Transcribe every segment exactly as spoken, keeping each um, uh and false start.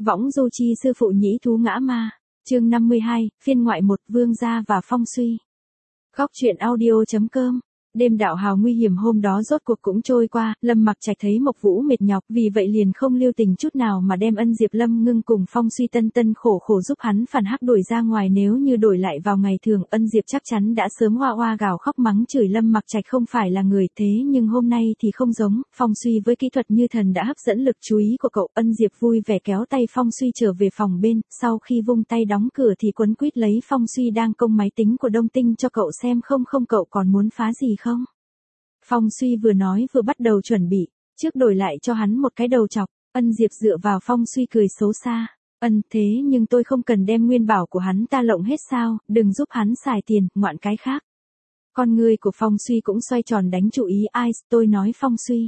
Võng du chi sư phụ nhĩ thú ngã ma. Chương năm mươi hai, phiên ngoại một, vương gia và phong suy. Góc truyện audio chấm com. Đêm đạo hào nguy hiểm hôm đó rốt cuộc cũng trôi qua, Lâm Mặc Trạch thấy Mộc Vũ mệt nhọc, vì vậy liền không lưu tình chút nào mà đem Ân Diệp Lâm Ngưng cùng Phong Suy tân tân khổ khổ giúp hắn phản hắc đuổi ra ngoài, nếu như đổi lại vào ngày thường, Ân Diệp chắc chắn đã sớm hoa hoa gào khóc mắng chửi Lâm Mặc Trạch không phải là người, thế nhưng hôm nay thì không giống, Phong Suy với kỹ thuật như thần đã hấp dẫn lực chú ý của cậu. Ân Diệp vui vẻ kéo tay Phong Suy trở về phòng bên, sau khi vung tay đóng cửa thì quấn quýt lấy Phong Suy đang công máy tính của Đông Tinh cho cậu xem. Không không cậu còn muốn phá gì không? Phong Suy vừa nói vừa bắt đầu chuẩn bị, trước đổi lại cho hắn một cái đầu chọc. Ân Diệp dựa vào Phong Suy cười xấu xa. Ân, thế nhưng tôi không cần đem nguyên bảo của hắn ta lộng hết sao, đừng giúp hắn xài tiền, ngoạn cái khác. Con người của Phong Suy cũng xoay tròn đánh chủ ý. Ai, tôi nói Phong Suy.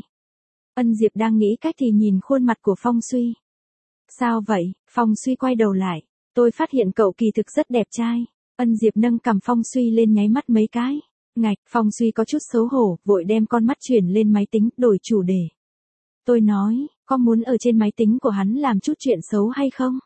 Ân Diệp đang nghĩ cách thì nhìn khuôn mặt của Phong Suy. Sao vậy? Phong Suy quay đầu lại. Tôi phát hiện cậu kỳ thực rất đẹp trai. Ân Diệp nâng cằm Phong Suy lên nháy mắt mấy cái. Ngạch, Phong Suy có chút xấu hổ, vội đem con mắt chuyển lên máy tính, đổi chủ đề. Tôi nói, có muốn ở trên máy tính của hắn làm chút chuyện xấu hay không?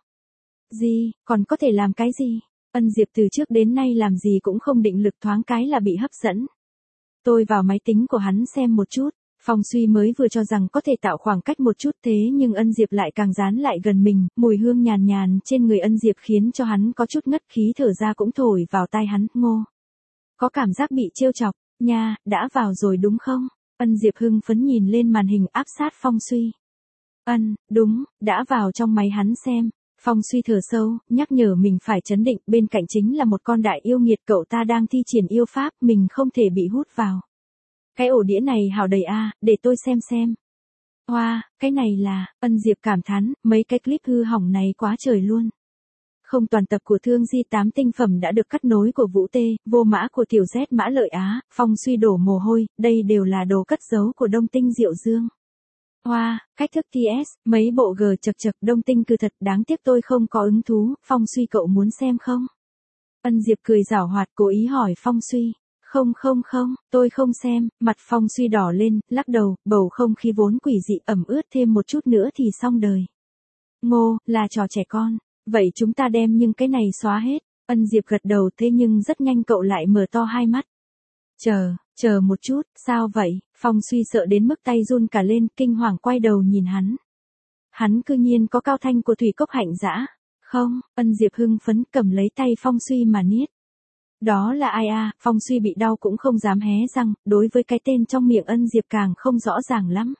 Gì, còn có thể làm cái gì? Ân Diệp từ trước đến nay làm gì cũng không định lực, thoáng cái là bị hấp dẫn. Tôi vào máy tính của hắn xem một chút. Phong Suy mới vừa cho rằng có thể tạo khoảng cách một chút, thế nhưng Ân Diệp lại càng dán lại gần mình, mùi hương nhàn nhàn trên người Ân Diệp khiến cho hắn có chút ngất khí, thở ra cũng thổi vào tai hắn. Ngô. Có cảm giác bị trêu chọc, nha, đã vào rồi đúng không? Ân Diệp hưng phấn nhìn lên màn hình áp sát Phong Suy. Ân, đúng, đã vào trong máy hắn xem. Phong Suy thở sâu, nhắc nhở mình phải trấn định, bên cạnh chính là một con đại yêu nghiệt, cậu ta đang thi triển yêu pháp, mình không thể bị hút vào. Cái ổ đĩa này hào đầy a, để tôi xem xem. Hoa, wow, cái này là, Ân Diệp cảm thán, mấy cái clip hư hỏng này quá trời luôn. Không, toàn tập của Thương Di tám tinh phẩm đã được cắt nối của Vũ Tê, vô mã của Tiểu Z Mã Lợi Á. Phong Suy đổ mồ hôi, đây đều là đồ cất giấu của Đông Tinh Diệu Dương. Hoa, wow, cách thức tê ét, mấy bộ g chật chật Đông Tinh cư thật, đáng tiếc tôi không có hứng thú. Phong Suy cậu muốn xem không? Ân Diệp cười giảo hoạt cố ý hỏi Phong Suy. Không không không, tôi không xem. Mặt Phong Suy đỏ lên, lắc đầu, bầu không khí vốn quỷ dị ẩm ướt thêm một chút nữa thì xong đời. Ngô, là trò trẻ con. Vậy chúng ta đem những cái này xóa hết. Ân Diệp gật đầu, thế nhưng rất nhanh cậu lại mở to hai mắt. Chờ, chờ một chút, sao vậy? Phong Suy sợ đến mức tay run cả lên, kinh hoàng quay đầu nhìn hắn. Hắn cư nhiên có cao thanh của Thủy Cốc Hạnh Dã. Không, Ân Diệp hưng phấn cầm lấy tay Phong Suy mà niết. Đó là ai a? Phong Suy bị đau cũng không dám hé răng, đối với cái tên trong miệng Ân Diệp càng không rõ ràng lắm.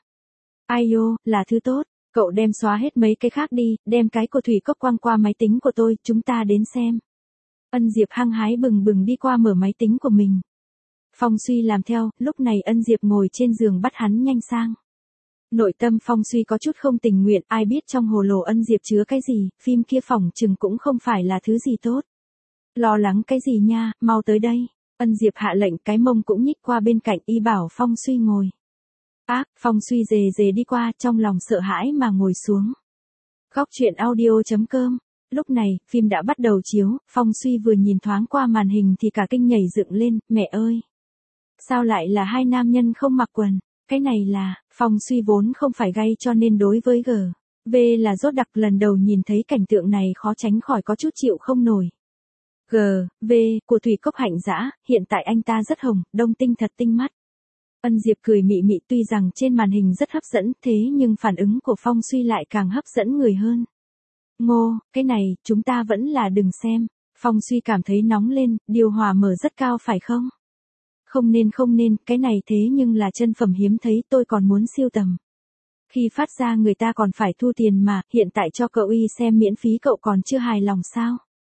Ai ô, là thứ tốt. Cậu đem xóa hết mấy cái khác đi, đem cái của Thủy Cốc quăng qua máy tính của tôi, chúng ta đến xem. Ân Diệp hăng hái bừng bừng đi qua mở máy tính của mình. Phong Suy làm theo, lúc này Ân Diệp ngồi trên giường bắt hắn nhanh sang. Nội tâm Phong Suy có chút không tình nguyện, ai biết trong hồ lô Ân Diệp chứa cái gì, phim kia phỏng chừng cũng không phải là thứ gì tốt. Lo lắng cái gì nha, mau tới đây. Ân Diệp hạ lệnh, cái mông cũng nhích qua bên cạnh, y bảo Phong Suy ngồi. Ác, Phong Suy dề dề đi qua, trong lòng sợ hãi mà ngồi xuống. Góc truyện audio chấm com. Lúc này, phim đã bắt đầu chiếu, Phong Suy vừa nhìn thoáng qua màn hình thì cả kinh nhảy dựng lên, mẹ ơi! Sao lại là hai nam nhân không mặc quần? Cái này là, Phong Suy vốn không phải gay cho nên đối với G. V là rốt đặc, lần đầu nhìn thấy cảnh tượng này khó tránh khỏi có chút chịu không nổi. G, V, của Thủy Cốc Hạnh Dã, hiện tại anh ta rất hồng, Đông Tinh thật tinh mắt. Ân Diệp cười mị mị, tuy rằng trên màn hình rất hấp dẫn, thế nhưng phản ứng của Phong Suy lại càng hấp dẫn người hơn. Ngô, cái này, chúng ta vẫn là đừng xem. Phong Suy cảm thấy nóng lên, điều hòa mở rất cao phải không? Không nên không nên, cái này thế nhưng là chân phẩm hiếm thấy, tôi còn muốn siêu tầm. Khi phát ra người ta còn phải thu tiền mà, hiện tại cho cậu y xem miễn phí cậu còn chưa hài lòng sao?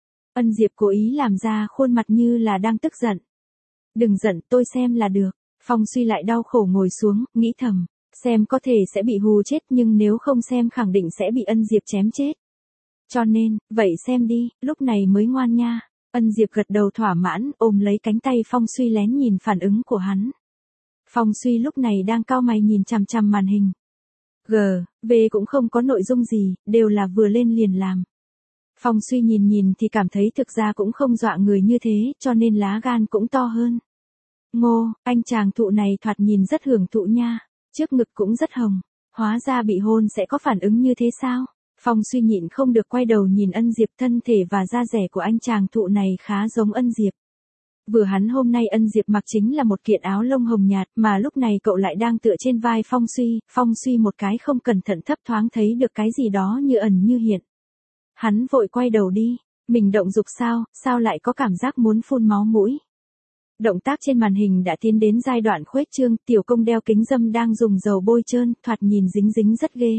Ân Diệp cố ý làm ra khuôn mặt như là đang tức giận. Đừng giận, tôi xem là được. Phong Suy lại đau khổ ngồi xuống, nghĩ thầm, xem có thể sẽ bị hù chết nhưng nếu không xem khẳng định sẽ bị Ân Diệp chém chết. Cho nên, vậy xem đi, lúc này mới ngoan nha. Ân Diệp gật đầu thỏa mãn, ôm lấy cánh tay Phong Suy lén nhìn phản ứng của hắn. Phong Suy lúc này đang cau mày nhìn chằm chằm màn hình. G, V cũng không có nội dung gì, đều là vừa lên liền làm. Phong Suy nhìn nhìn thì cảm thấy thực ra cũng không dọa người như thế, cho nên lá gan cũng to hơn. Ngô, anh chàng thụ này thoạt nhìn rất hưởng thụ nha, trước ngực cũng rất hồng, hóa ra bị hôn sẽ có phản ứng như thế sao? Phong Suy nhịn không được quay đầu nhìn Ân Diệp, thân thể và da dẻ của anh chàng thụ này khá giống Ân Diệp. Vừa hắn hôm nay Ân Diệp mặc chính là một kiện áo lông hồng nhạt, mà lúc này cậu lại đang tựa trên vai Phong Suy, Phong Suy một cái không cẩn thận thấp thoáng thấy được cái gì đó như ẩn như hiện. Hắn vội quay đầu đi, mình động dục sao, sao lại có cảm giác muốn phun máu mũi. Động tác trên màn hình đã tiến đến giai đoạn khuếch trương, tiểu công đeo kính râm đang dùng dầu bôi trơn, thoạt nhìn dính dính rất ghê.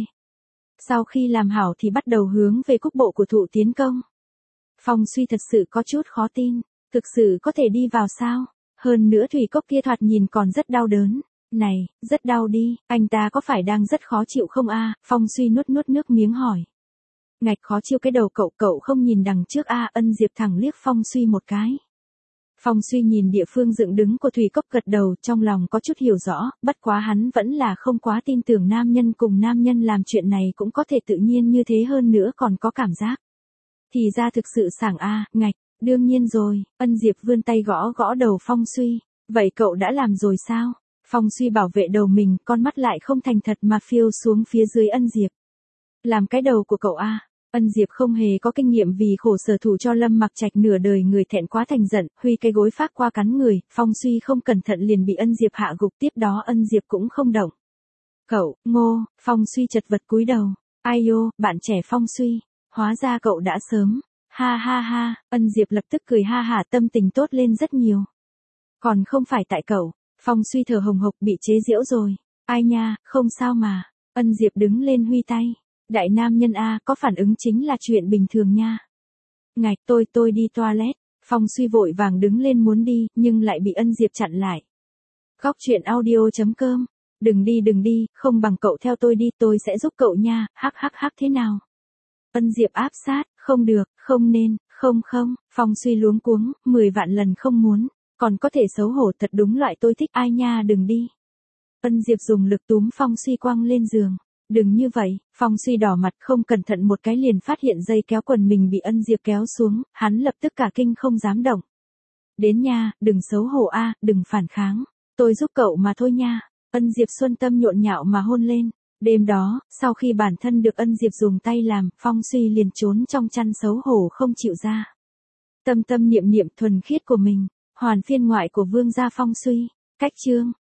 Sau khi làm hảo thì bắt đầu hướng về cúc bộ của thụ tiến công. Phong Suy thật sự có chút khó tin, thực sự có thể đi vào sao? Hơn nữa thủy cốc kia thoạt nhìn còn rất đau đớn. Này, rất đau đi, anh ta có phải đang rất khó chịu không a? Phong Suy nuốt nuốt nước miếng hỏi. Ngạch khó chịu cái đầu cậu, cậu không nhìn đằng trước a? Ân Diệp thẳng liếc Phong Suy một cái. Phong Suy nhìn địa phương dựng đứng của thủy cốc gật đầu, trong lòng có chút hiểu rõ, bất quá hắn vẫn là không quá tin tưởng nam nhân cùng nam nhân làm chuyện này cũng có thể tự nhiên như thế, hơn nữa còn có cảm giác. Thì ra thực sự sảng a, ngạch, đương nhiên rồi. Ân Diệp vươn tay gõ gõ đầu Phong Suy. Vậy cậu đã làm rồi sao? Phong Suy bảo vệ đầu mình, con mắt lại không thành thật mà phiêu xuống phía dưới Ân Diệp. Làm cái đầu của cậu a? Ân Diệp không hề có kinh nghiệm vì khổ sở thủ cho Lâm Mặc Trạch nửa đời người, thẹn quá thành giận, huy cái gối phát qua cắn người, Phong Suy không cẩn thận liền bị Ân Diệp hạ gục, tiếp đó Ân Diệp cũng không động. Cậu, Ngô, Phong Suy chật vật cúi đầu. Ai ô, bạn trẻ Phong Suy, hóa ra cậu đã sớm. Ha ha ha, Ân Diệp lập tức cười ha hả, tâm tình tốt lên rất nhiều. Còn không phải tại cậu. Phong Suy thở hồng hộc, bị chế giễu rồi. Ai nha, không sao mà. Ân Diệp đứng lên huy tay. Đại nam nhân a, có phản ứng chính là chuyện bình thường nha. Ngạch, tôi tôi đi toilet. Phong Suy vội vàng đứng lên muốn đi, nhưng lại bị Ân Diệp chặn lại. Góc truyện audio chấm com. Đừng đi đừng đi, không bằng cậu theo tôi đi, tôi sẽ giúp cậu nha, hắc hắc hắc thế nào? Ân Diệp áp sát, không được, không nên, không không, Phong Suy luống cuống, mười vạn lần không muốn, còn có thể xấu hổ, thật đúng loại tôi thích, ai nha đừng đi. Ân Diệp dùng lực túm Phong Suy quăng lên giường. Đừng như vậy, Phong Suy đỏ mặt, không cẩn thận một cái liền phát hiện dây kéo quần mình bị Ân Diệp kéo xuống, hắn lập tức cả kinh không dám động. Đến nha, đừng xấu hổ a, đừng phản kháng, tôi giúp cậu mà thôi nha. Ân Diệp xuân tâm nhộn nhạo mà hôn lên. Đêm đó, sau khi bản thân được Ân Diệp dùng tay làm, Phong Suy liền trốn trong chăn xấu hổ không chịu ra. Tâm tâm niệm niệm thuần khiết của mình, hoàn phiên ngoại của vương gia Phong Suy, cách chương.